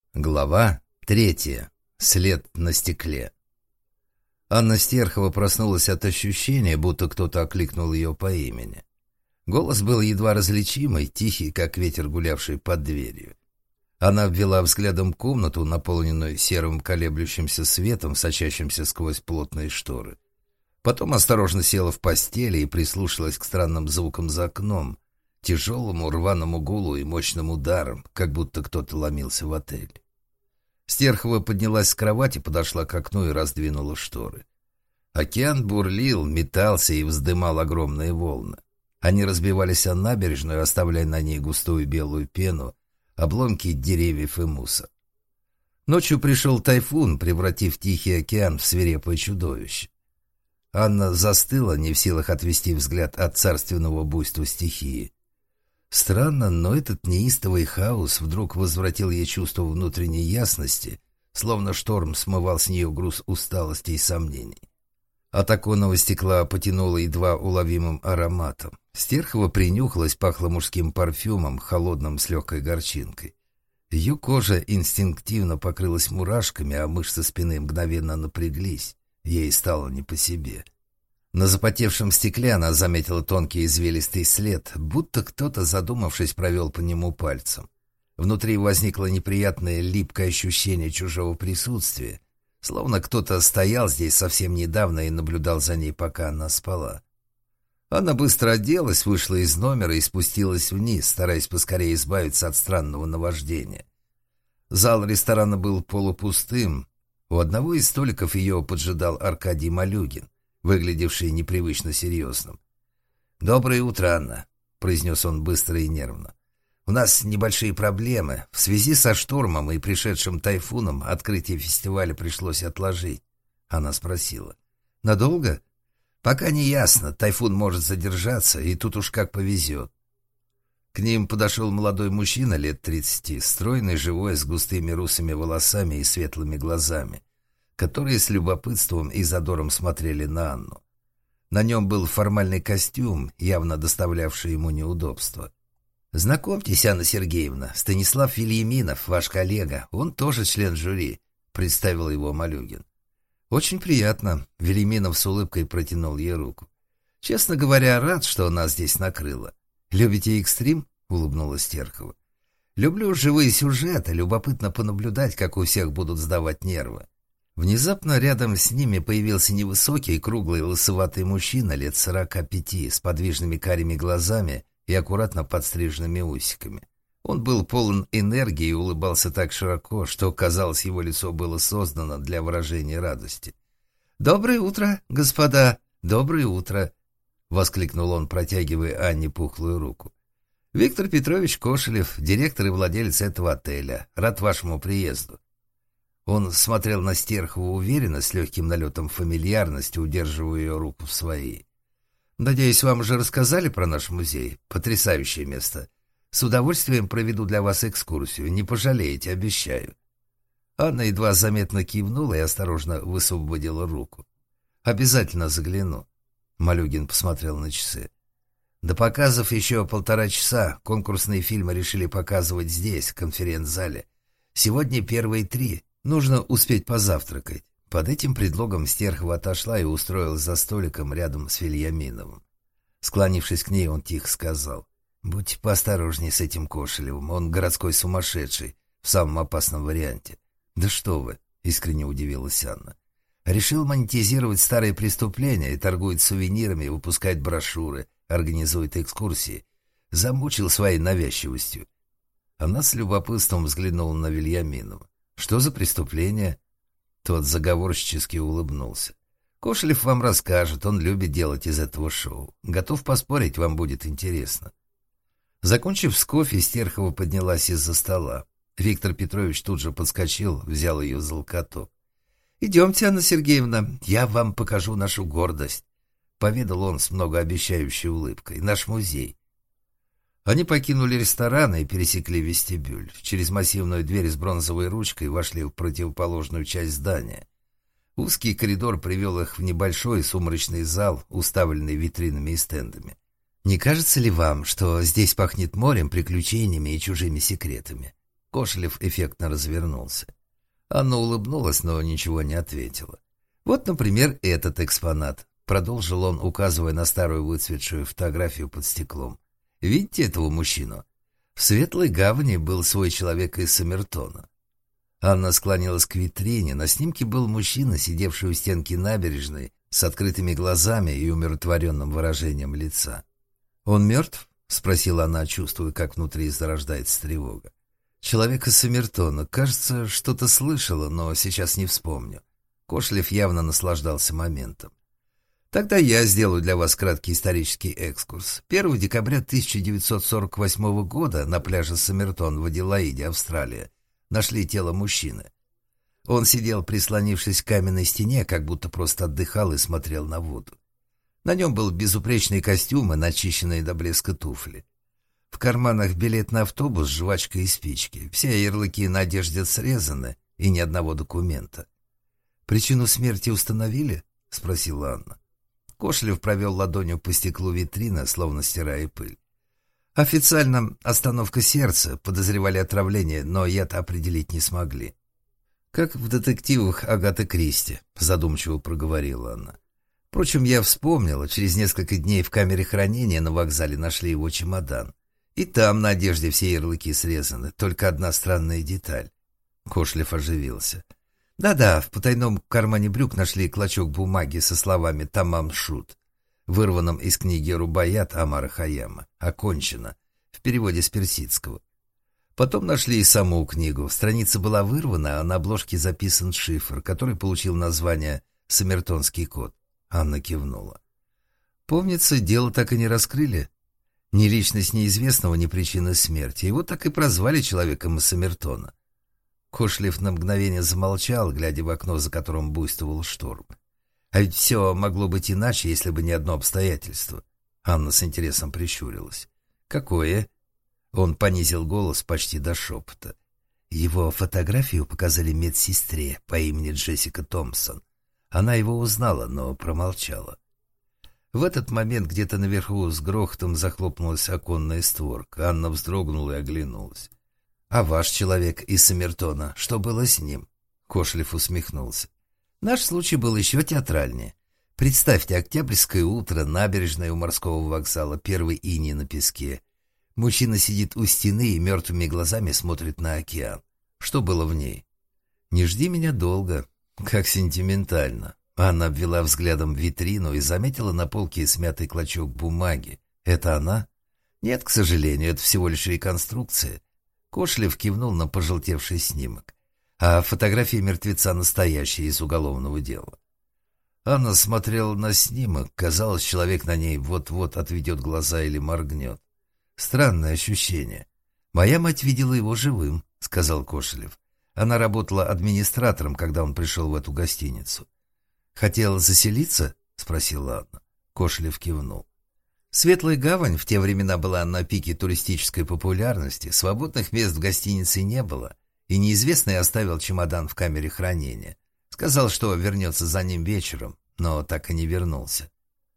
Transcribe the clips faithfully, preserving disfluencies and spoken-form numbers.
Глава третья. След на стекле. Анна Стерхова проснулась от ощущения, будто кто-то окликнул ее по имени. Голос был едва различимый, тихий, как ветер, гулявший под дверью. Она обвела взглядом комнату, наполненную серым колеблющимся светом, сочащимся сквозь плотные шторы. Потом осторожно села в постели и прислушалась к странным звукам за окном, тяжелому рваному гулу и мощным ударам, как будто кто-то ломился в отель. Стерхова поднялась с кровати, подошла к окну и раздвинула шторы. Океан бурлил, метался и вздымал огромные волны. Они разбивались о набережную, оставляя на ней густую белую пену, обломки деревьев и мусор. Ночью пришел тайфун, превратив Тихий океан в свирепое чудовище. Анна застыла, не в силах отвести взгляд от царственного буйства стихии. Странно, но этот неистовый хаос вдруг возвратил ей чувство внутренней ясности, словно шторм смывал с нее груз усталости и сомнений. От оконного стекла потянуло едва уловимым ароматом. Стерхова принюхалась, пахло мужским парфюмом, холодным с легкой горчинкой. Ее кожа инстинктивно покрылась мурашками, а мышцы спины мгновенно напряглись. Ей стало не по себе. На запотевшем стекле она заметила тонкий извилистый след, будто кто-то, задумавшись, провел по нему пальцем. Внутри возникло неприятное липкое ощущение чужого присутствия, словно кто-то стоял здесь совсем недавно и наблюдал за ней, пока она спала. Она быстро оделась, вышла из номера и спустилась вниз, стараясь поскорее избавиться от странного наваждения. Зал ресторана был полупустым. У одного из столиков ее поджидал Аркадий Малюгин, выглядевший непривычно серьезным. «Доброе утро, Анна», — произнес он быстро и нервно. «У нас небольшие проблемы. В связи со штормом и пришедшим тайфуном открытие фестиваля пришлось отложить». Она спросила. «Надолго?» «Пока не ясно. Тайфун может задержаться, и тут уж как повезет». К ним подошел молодой мужчина лет тридцати, стройный, живой, с густыми русыми волосами и светлыми глазами, которые с любопытством и задором смотрели на Анну. На нем был формальный костюм, явно доставлявший ему неудобства. «Знакомьтесь, Анна Сергеевна, Станислав Вильяминов, ваш коллега, он тоже член жюри», — представил его Малюгин. «Очень приятно», — Вильяминов с улыбкой протянул ей руку. «Честно говоря, рад, что нас здесь накрыло. Любите экстрим?» — улыбнулась Стерхова. «Люблю живые сюжеты, любопытно понаблюдать, как у всех будут сдавать нервы». Внезапно рядом с ними появился невысокий, круглый, лысоватый мужчина лет сорока пяти, с подвижными карими глазами и аккуратно подстриженными усиками. Он был полон энергии и улыбался так широко, что, казалось, его лицо было создано для выражения радости. «Доброе утро, господа! Доброе утро!» — воскликнул он, протягивая Анне пухлую руку. «Виктор Петрович Кошелев, директор и владелец этого отеля. Рад вашему приезду». Он смотрел на Стерхову уверенно, с легким налетом фамильярности, удерживая ее руку в своей. «Надеюсь, вам уже рассказали про наш музей? Потрясающее место. С удовольствием проведу для вас экскурсию. Не пожалеете, обещаю». Анна едва заметно кивнула и осторожно высвободила руку. «Обязательно загляну». Малюгин посмотрел на часы. «До показов еще полтора часа. Конкурсные фильмы решили показывать здесь, в конференц-зале. Сегодня первые три. Нужно успеть позавтракать». Под этим предлогом Стерхова отошла и устроилась за столиком рядом с Вильяминовым. Склонившись к ней, он тихо сказал: «Будьте поосторожнее с этим Кошелевым, он городской сумасшедший, в самом опасном варианте». «Да что вы!» — искренне удивилась Анна. «Решил монетизировать старые преступления и торгует сувенирами, выпускает брошюры, организует экскурсии. Замучил своей навязчивостью». Она с любопытством взглянула на Вильяминова. «Что за преступление?» Тот заговорщически улыбнулся. «Кошелев вам расскажет, он любит делать из этого шоу. Готов поспорить, вам будет интересно». Закончив с кофе, Стерхова поднялась из-за стола. Виктор Петрович тут же подскочил, взял ее за локоток. «Идемте, Анна Сергеевна, я вам покажу нашу гордость», — поведал он с многообещающей улыбкой. «Наш музей». Они покинули ресторан и пересекли вестибюль. Через массивную дверь с бронзовой ручкой вошли в противоположную часть здания. Узкий коридор привел их в небольшой сумрачный зал, уставленный витринами и стендами. «Не кажется ли вам, что здесь пахнет морем, приключениями и чужими секретами?» Кошелев эффектно развернулся. Анна улыбнулась, но ничего не ответила. «Вот, например, этот экспонат», — продолжил он, указывая на старую выцветшую фотографию под стеклом. «Видите этого мужчину? В Светлой Гавани был свой человек из Сомертона». Анна склонилась к витрине. На снимке был мужчина, сидевший у стенки набережной, с открытыми глазами и умиротворенным выражением лица. «Он мертв?» — спросила она, чувствуя, как внутри зарождается тревога. «Человек из Сомертона. Кажется, что-то слышала, но сейчас не вспомню». Кошелев явно наслаждался моментом. «Тогда я сделаю для вас краткий исторический экскурс. первого декабря тысяча девятьсот сорок восьмого года на пляже Сомертон в Аделаиде, Австралия, нашли тело мужчины. Он сидел, прислонившись к каменной стене, как будто просто отдыхал и смотрел на воду. На нем был безупречный костюм и начищенные до блеска туфли. В карманах билет на автобус, жвачка и спички. Все ярлыки на одежде срезаны, и ни одного документа. «Причину смерти установили?» — спросила Анна. Кошелев провел ладонью по стеклу витрины, словно стирая пыль. «Официально остановка сердца, подозревали отравление, но яд определить не смогли». «Как в детективах Агаты Кристи», — задумчиво проговорила она. «Впрочем, я вспомнила, через несколько дней в камере хранения на вокзале нашли его чемодан. И там на одежде все ярлыки срезаны, только одна странная деталь». Кошелев оживился. «Да-да, в потайном кармане брюк нашли клочок бумаги со словами «Тамам Шут», вырванном из книги «Рубаят» Омара Хайяма. «Окончено», в переводе с персидского. Потом нашли и саму книгу. Страница была вырвана, а на обложке записан шифр, который получил название «Сомертонский код». Анна кивнула. «Помнится, дело так и не раскрыли. Ни личность неизвестного, ни причина смерти. Его так и прозвали человеком из Сомертона». Кошелев на мгновение замолчал, глядя в окно, за которым буйствовал шторм. А ведь все могло быть иначе, если бы не одно обстоятельство. Анна с интересом прищурилась. «Какое?» Он понизил голос почти до шепота. Его фотографию показали медсестре по имени Джессика Томпсон. Она его узнала, но промолчала. В этот момент где-то наверху с грохотом захлопнулась оконная створка. Анна вздрогнула и оглянулась. «А ваш человек из Сомертона, что было с ним?» Кошелев усмехнулся. «Наш случай был еще театральнее. Представьте, октябрьское утро, набережная у морского вокзала, первый иней на песке. Мужчина сидит у стены и мертвыми глазами смотрит на океан. Что было в ней? Не жди меня долго. Как сентиментально». Анна обвела взглядом витрину и заметила на полке смятый клочок бумаги. «Это она?» «Нет, к сожалению, это всего лишь реконструкция». Кошелев кивнул на пожелтевший снимок. «А фотография мертвеца настоящая, из уголовного дела». Анна смотрела на снимок. Казалось, человек на ней вот-вот отведет глаза или моргнет. Странное ощущение. «Моя мать видела его живым», — сказал Кошелев. «Она работала администратором, когда он пришел в эту гостиницу». «Хотела заселиться?» — спросила Анна. Кошелев кивнул. Светлая Гавань в те времена была на пике туристической популярности, свободных мест в гостинице не было, и неизвестный оставил чемодан в камере хранения. Сказал, что вернется за ним вечером, но так и не вернулся.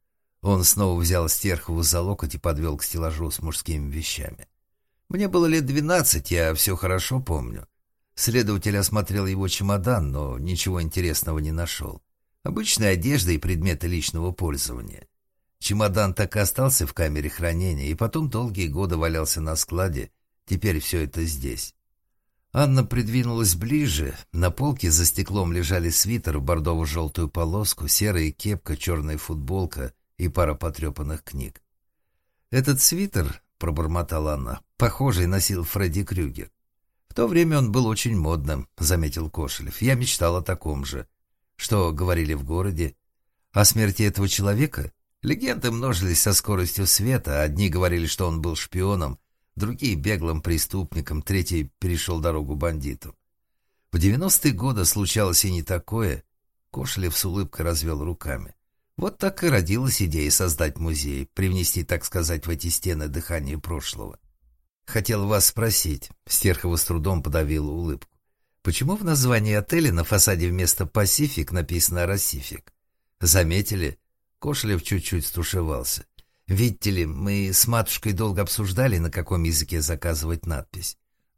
Он снова взял Стерхову за локоть и подвел к стеллажу с мужскими вещами. «Мне было лет двенадцать, я все хорошо помню. Следователь осмотрел его чемодан, но ничего интересного не нашел. Обычная одежда и предметы личного пользования. Чемодан так и остался в камере хранения, и потом долгие годы валялся на складе. Теперь все это здесь». Анна придвинулась ближе. На полке за стеклом лежали свитер в бордово-желтую полоску, серая кепка, черная футболка и пара потрепанных книг. «Этот свитер, — пробормотала она, — похожий носил Фредди Крюгер. В то время он был очень модным, — заметил Кошелев. Я мечтал о таком же. Что говорили в городе? О смерти этого человека? Легенды множились со скоростью света. Одни говорили, что он был шпионом, другие — беглым преступником, третий перешел дорогу бандитам. В девяностые годы случалось и не такое. Кошелев с улыбкой развел руками. Вот так и родилась идея создать музей, привнести, так сказать, в эти стены дыхание прошлого. Хотел вас спросить, Стерхова с трудом подавила улыбку. Почему в названии отеля на фасаде вместо «Пасифик» написано «Росифик»? Заметили? Кошелев чуть-чуть стушевался. Видите ли, мы с матушкой долго обсуждали, на каком языке заказывать надпись.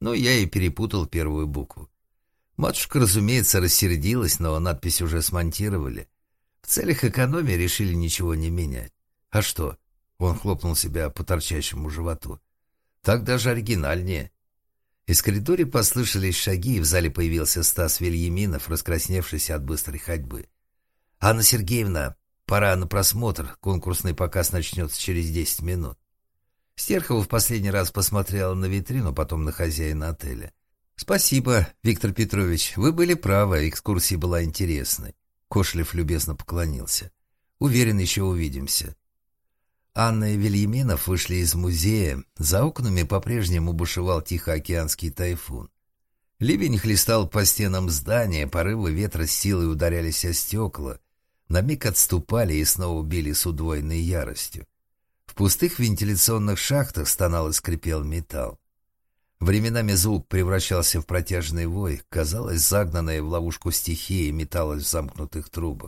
Ну, я и перепутал первую букву. Матушка, разумеется, рассердилась, но надпись уже смонтировали. В целях экономии решили ничего не менять. А что? Он хлопнул себя по торчащему животу. Так даже оригинальнее. Из коридора послышались шаги, и в зале появился Стас Вильяминов, раскрасневшийся от быстрой ходьбы. «Анна Сергеевна, пора на просмотр. Конкурсный показ начнется через десять минут». Стерхова в последний раз посмотрела на витрину, потом на хозяина отеля. «Спасибо, Виктор Петрович. Вы были правы, экскурсия была интересной». Кошелев любезно поклонился. «Уверен, еще увидимся». Анна и Вильяминов вышли из музея. За окнами по-прежнему бушевал тихоокеанский тайфун. Ливень хлестал по стенам здания, порывы ветра с силой ударялись о стекла, на миг отступали и снова били с удвоенной яростью. В пустых вентиляционных шахтах стонал и скрипел металл. Временами звук превращался в протяжный вой, казалось, загнанная в ловушку стихия металась в замкнутых трубах.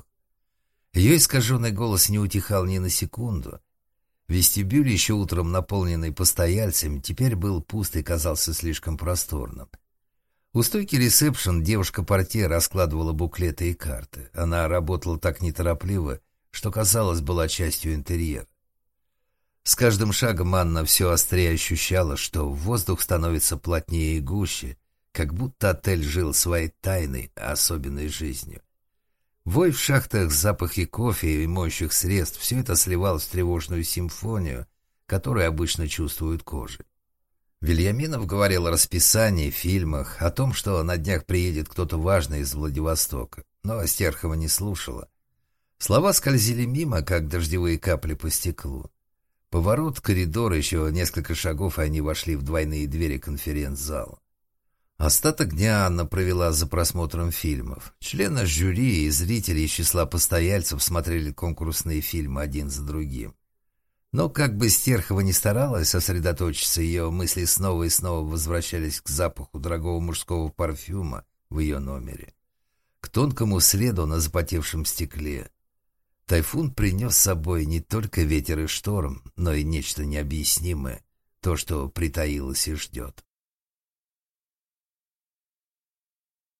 Ее искаженный голос не утихал ни на секунду. Вестибюль, еще утром наполненный постояльцами, теперь был пуст и казался слишком просторным. У стойки ресепшн девушка-портье раскладывала буклеты и карты. Она работала так неторопливо, что, казалось, была частью интерьера. С каждым шагом Анна все острее ощущала, что воздух становится плотнее и гуще, как будто отель жил своей тайной, особенной жизнью. Вой в шахтах, запахи кофе и моющих средств — все это сливалось в тревожную симфонию, которую обычно чувствуют кожей. Вильяминов говорил о расписании, фильмах, о том, что на днях приедет кто-то важный из Владивостока, но Стерхова не слушала. Слова скользили мимо, как дождевые капли по стеклу. Поворот коридора, еще несколько шагов, и они вошли в двойные двери конференц-зала. Остаток дня Анна провела за просмотром фильмов. Члены жюри и зрители из числа постояльцев смотрели конкурсные фильмы один за другим. Но как бы Стерхова ни старалась сосредоточиться, ее мысли снова и снова возвращались к запаху дорогого мужского парфюма в ее номере, к тонкому следу на запотевшем стекле. Тайфун принес с собой не только ветер и шторм, но и нечто необъяснимое, то, что притаилось и ждет.